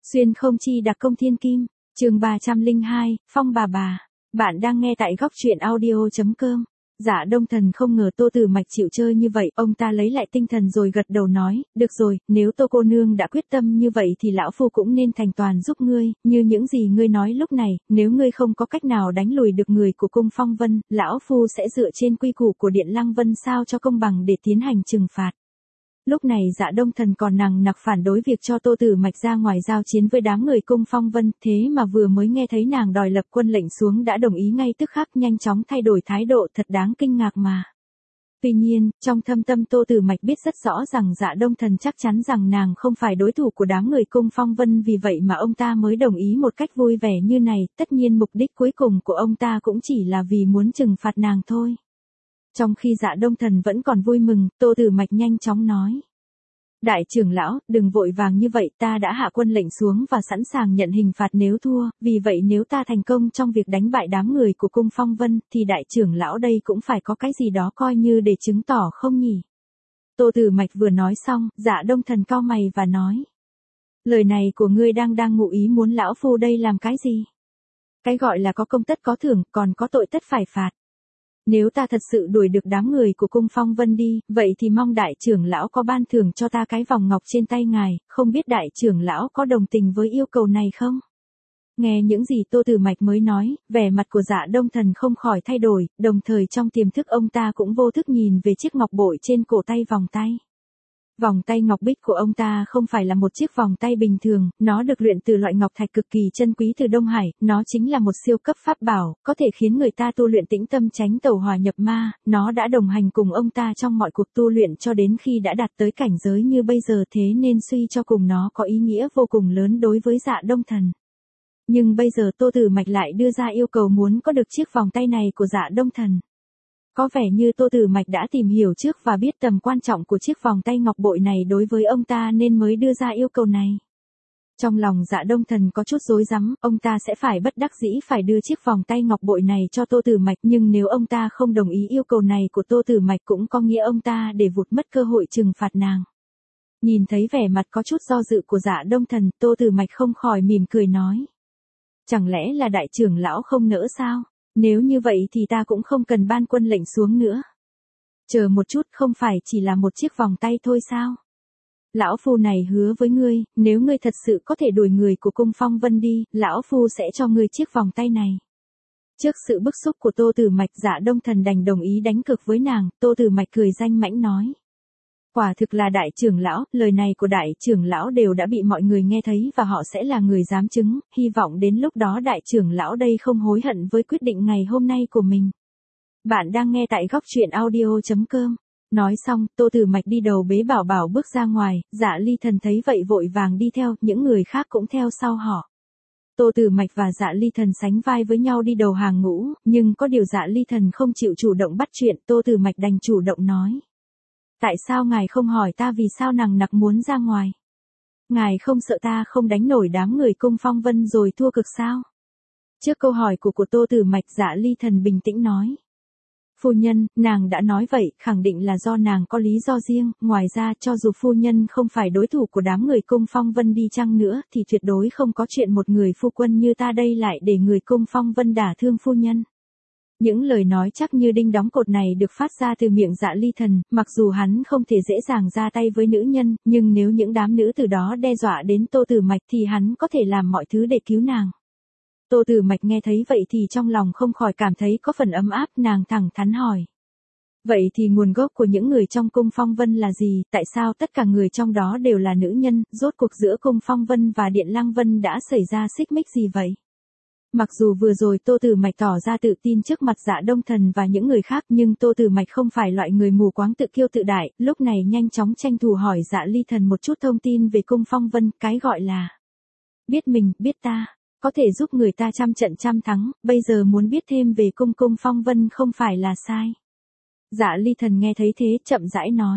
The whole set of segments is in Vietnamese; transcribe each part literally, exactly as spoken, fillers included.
Xuyên không chi đặc công thiên kim, chương ba trăm lẻ hai, Phong bà bà. Bạn đang nghe tại góc truyện audio.com. Dạ Đông Thần không ngờ Tô Tử Mạch chịu chơi như vậy, ông ta lấy lại tinh thần rồi gật đầu nói, được rồi, nếu Tô cô nương đã quyết tâm như vậy thì lão phu cũng nên thành toàn giúp ngươi, như những gì ngươi nói lúc này, nếu ngươi không có cách nào đánh lùi được người của cung Phong Vân, lão phu sẽ dựa trên quy củ của Điện Lăng Vân sao cho công bằng để tiến hành trừng phạt. Lúc này Dạ Đông Thần còn nằng nặc phản đối việc cho Tô Tử Mạch ra ngoài giao chiến với đám người cung Phong Vân, thế mà vừa mới nghe thấy nàng đòi lập quân lệnh xuống đã đồng ý ngay tức khắc, nhanh chóng thay đổi thái độ, thật đáng kinh ngạc mà. Tuy nhiên, trong thâm tâm Tô Tử Mạch biết rất rõ rằng Dạ Đông Thần chắc chắn rằng nàng không phải đối thủ của đám người cung Phong Vân, vì vậy mà ông ta mới đồng ý một cách vui vẻ như này, tất nhiên mục đích cuối cùng của ông ta cũng chỉ là vì muốn trừng phạt nàng thôi. Trong khi Dạ Đông Thần vẫn còn vui mừng, Tô Tử Mạch nhanh chóng nói. Đại trưởng lão, đừng vội vàng như vậy, ta đã hạ quân lệnh xuống và sẵn sàng nhận hình phạt nếu thua, vì vậy nếu ta thành công trong việc đánh bại đám người của cung Phong Vân, thì đại trưởng lão đây cũng phải có cái gì đó coi như để chứng tỏ không nhỉ? Tô Tử Mạch vừa nói xong, Dạ Đông Thần cau mày và nói. Lời này của ngươi đang đang ngụ ý muốn lão phu đây làm cái gì? Cái gọi là có công tất có thưởng, còn có tội tất phải phạt. Nếu ta thật sự đuổi được đám người của cung Phong Vân đi, vậy thì mong đại trưởng lão có ban thưởng cho ta cái vòng ngọc trên tay ngài, không biết đại trưởng lão có đồng tình với yêu cầu này không? Nghe những gì Tô Tử Mạch mới nói, vẻ mặt của Dạ Đông Thần không khỏi thay đổi, đồng thời trong tiềm thức ông ta cũng vô thức nhìn về chiếc ngọc bội trên cổ tay vòng tay. Vòng tay ngọc bích của ông ta không phải là một chiếc vòng tay bình thường, nó được luyện từ loại ngọc thạch cực kỳ chân quý từ Đông Hải, nó chính là một siêu cấp pháp bảo, có thể khiến người ta tu luyện tĩnh tâm tránh tẩu hỏa nhập ma, nó đã đồng hành cùng ông ta trong mọi cuộc tu luyện cho đến khi đã đạt tới cảnh giới như bây giờ, thế nên suy cho cùng nó có ý nghĩa vô cùng lớn đối với Dạ Đông Thần. Nhưng bây giờ Tô Tử Mạch lại đưa ra yêu cầu muốn có được chiếc vòng tay này của Dạ Đông Thần. Có vẻ như Tô Tử Mạch đã tìm hiểu trước và biết tầm quan trọng của chiếc vòng tay ngọc bội này đối với ông ta nên mới đưa ra yêu cầu này. Trong lòng Dạ Đông Thần có chút rối rắm, ông ta sẽ phải bất đắc dĩ phải đưa chiếc vòng tay ngọc bội này cho Tô Tử Mạch, nhưng nếu ông ta không đồng ý yêu cầu này của Tô Tử Mạch cũng có nghĩa ông ta để vụt mất cơ hội trừng phạt nàng. Nhìn thấy vẻ mặt có chút do dự của Dạ Đông Thần, Tô Tử Mạch không khỏi mỉm cười nói. Chẳng lẽ là đại trưởng lão không nỡ sao? Nếu như vậy thì ta cũng không cần ban quân lệnh xuống nữa. Chờ một chút, không phải chỉ là một chiếc vòng tay thôi sao? Lão phu này hứa với ngươi, nếu ngươi thật sự có thể đuổi người của cung Phong Vân đi, lão phu sẽ cho ngươi chiếc vòng tay này. Trước sự bức xúc của Tô Tử Mạch, Dạ Đông Thần đành đồng ý đánh cược với nàng. Tô Tử Mạch cười danh mãnh nói. Quả thực là đại trưởng lão, lời này của đại trưởng lão đều đã bị mọi người nghe thấy và họ sẽ là người giám chứng, hy vọng đến lúc đó đại trưởng lão đây không hối hận với quyết định ngày hôm nay của mình. Bạn đang nghe tại góc truyện audio.com. Nói xong, Tô Tử Mạch đi đầu bế Bảo Bảo bước ra ngoài, Dạ Ly Thần thấy vậy vội vàng đi theo, những người khác cũng theo sau họ. Tô Tử Mạch và Dạ Ly Thần sánh vai với nhau đi đầu hàng ngũ, nhưng có điều Dạ Ly Thần không chịu chủ động bắt chuyện, Tô Tử Mạch đành chủ động nói. Tại sao ngài không hỏi ta vì sao nằng nặc muốn ra ngoài? Ngài không sợ ta không đánh nổi đám người cung Phong Vân rồi thua cực sao? Trước câu hỏi của của Tô Tử Mạch, Dạ Ly Thần bình tĩnh nói. Phu nhân, nàng đã nói vậy, khẳng định là do nàng có lý do riêng, ngoài ra cho dù phu nhân không phải đối thủ của đám người cung Phong Vân đi chăng nữa, thì tuyệt đối không có chuyện một người phu quân như ta đây lại để người cung Phong Vân đả thương phu nhân. Những lời nói chắc như đinh đóng cột này được phát ra từ miệng Dạ Ly Thần, mặc dù hắn không thể dễ dàng ra tay với nữ nhân, nhưng nếu những đám nữ từ đó đe dọa đến Tô Tử Mạch thì hắn có thể làm mọi thứ để cứu nàng. Tô Tử Mạch nghe thấy vậy thì trong lòng không khỏi cảm thấy có phần ấm áp, nàng thẳng thắn hỏi. Vậy thì nguồn gốc của những người trong cung Phong Vân là gì, tại sao tất cả người trong đó đều là nữ nhân, rốt cuộc giữa cung Phong Vân và Điện Lăng Vân đã xảy ra xích mích gì vậy? Mặc dù vừa rồi Tô Tử Mạch tỏ ra tự tin trước mặt Dạ Đông Thần và những người khác, nhưng Tô Tử Mạch không phải loại người mù quáng tự kiêu tự đại, lúc này nhanh chóng tranh thủ hỏi Dạ Ly Thần một chút thông tin về cung Phong Vân, cái gọi là biết mình, biết ta, có thể giúp người ta trăm trận trăm thắng, bây giờ muốn biết thêm về cung cung Phong Vân không phải là sai. Dạ Ly Thần nghe thấy thế chậm rãi nói.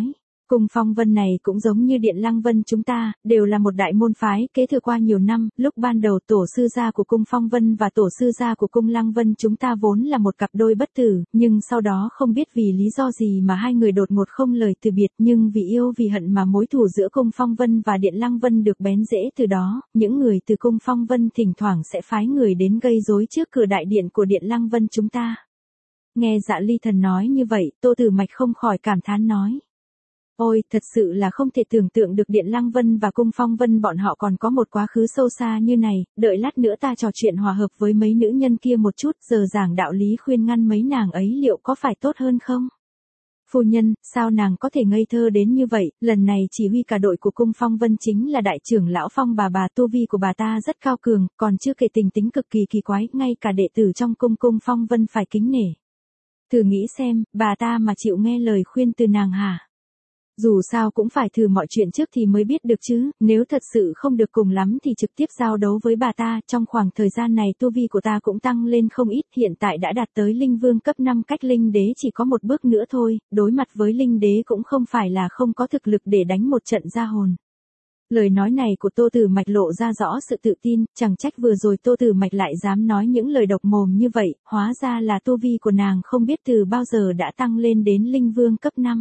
Cung Phong Vân này cũng giống như Điện Lăng Vân chúng ta, đều là một đại môn phái kế thừa qua nhiều năm, lúc ban đầu tổ sư gia của Cung Phong Vân và tổ sư gia của Cung Lăng Vân chúng ta vốn là một cặp đôi bất tử, nhưng sau đó không biết vì lý do gì mà hai người đột ngột không lời từ biệt, nhưng vì yêu vì hận mà mối thù giữa Cung Phong Vân và Điện Lăng Vân được bén rễ từ đó, những người từ Cung Phong Vân thỉnh thoảng sẽ phái người đến gây rối trước cửa đại điện của Điện Lăng Vân chúng ta. Nghe Dạ Ly Thần nói như vậy, Tô Tử Mạch không khỏi cảm thán nói. Ôi, thật sự là không thể tưởng tượng được Điện Lăng Vân và Cung Phong Vân bọn họ còn có một quá khứ sâu xa như này, đợi lát nữa ta trò chuyện hòa hợp với mấy nữ nhân kia một chút, giờ giảng đạo lý khuyên ngăn mấy nàng ấy liệu có phải tốt hơn không? Phu nhân, sao nàng có thể ngây thơ đến như vậy, lần này chỉ huy cả đội của Cung Phong Vân chính là đại trưởng lão Phong bà bà, tu vi của bà ta rất cao cường, còn chưa kể tình tính cực kỳ kỳ quái, ngay cả đệ tử trong cung Cung Phong Vân phải kính nể. Thử nghĩ xem, bà ta mà chịu nghe lời khuyên từ nàng hả? Dù sao cũng phải thử mọi chuyện trước thì mới biết được chứ, nếu thật sự không được cùng lắm thì trực tiếp giao đấu với bà ta, trong khoảng thời gian này tu vi của ta cũng tăng lên không ít, hiện tại đã đạt tới linh vương cấp năm, cách linh đế chỉ có một bước nữa thôi, đối mặt với linh đế cũng không phải là không có thực lực để đánh một trận ra hồn. Lời nói này của Tô Tử Mạch lộ ra rõ sự tự tin, chẳng trách vừa rồi Tô Tử Mạch lại dám nói những lời độc mồm như vậy, hóa ra là tu vi của nàng không biết từ bao giờ đã tăng lên đến linh vương cấp năm.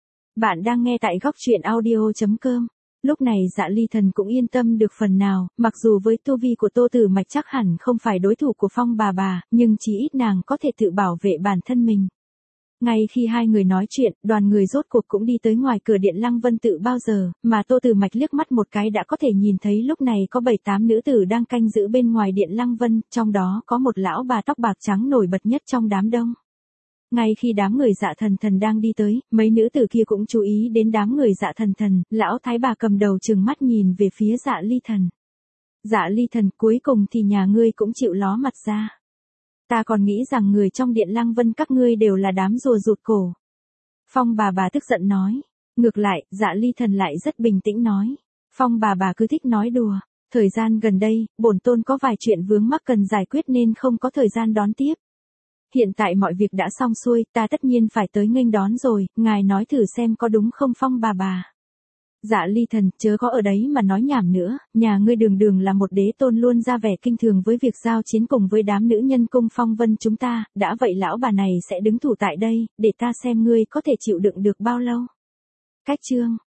Bạn đang nghe tại góc truyện audio chấm com. Lúc này Dạ Ly Thần cũng yên tâm được phần nào, mặc dù với tu vi của Tô Tử Mạch chắc hẳn không phải đối thủ của Phong bà bà, nhưng chỉ ít nàng có thể tự bảo vệ bản thân mình. Ngay khi hai người nói chuyện, đoàn người rốt cuộc cũng đi tới ngoài cửa Điện Lăng Vân tự bao giờ, mà Tô Tử Mạch liếc mắt một cái đã có thể nhìn thấy lúc này có bảy tám nữ tử đang canh giữ bên ngoài Điện Lăng Vân, trong đó có một lão bà tóc bạc trắng nổi bật nhất trong đám đông. Ngay khi đám người Dạ Thần Thần đang đi tới, mấy nữ tử kia cũng chú ý đến đám người Dạ Thần Thần, lão thái bà cầm đầu trừng mắt nhìn về phía Dạ Ly Thần. Dạ Ly Thần, cuối cùng thì nhà ngươi cũng chịu ló mặt ra. Ta còn nghĩ rằng người trong Điện Lăng Vân các ngươi đều là đám rùa rụt cổ. Phong bà bà tức giận nói. Ngược lại, Dạ Ly Thần lại rất bình tĩnh nói. Phong bà bà cứ thích nói đùa. Thời gian gần đây, bổn tôn có vài chuyện vướng mắc cần giải quyết nên không có thời gian đón tiếp. Hiện tại mọi việc đã xong xuôi, ta tất nhiên phải tới nghênh đón rồi, ngài nói thử xem có đúng không Phong bà bà. Dạ Ly Thần, chớ có ở đấy mà nói nhảm nữa, nhà ngươi đường đường là một đế tôn luôn ra vẻ kinh thường với việc giao chiến cùng với đám nữ nhân Cung Phong Vân chúng ta, đã vậy lão bà này sẽ đứng thủ tại đây, để ta xem ngươi có thể chịu đựng được bao lâu. Cách chương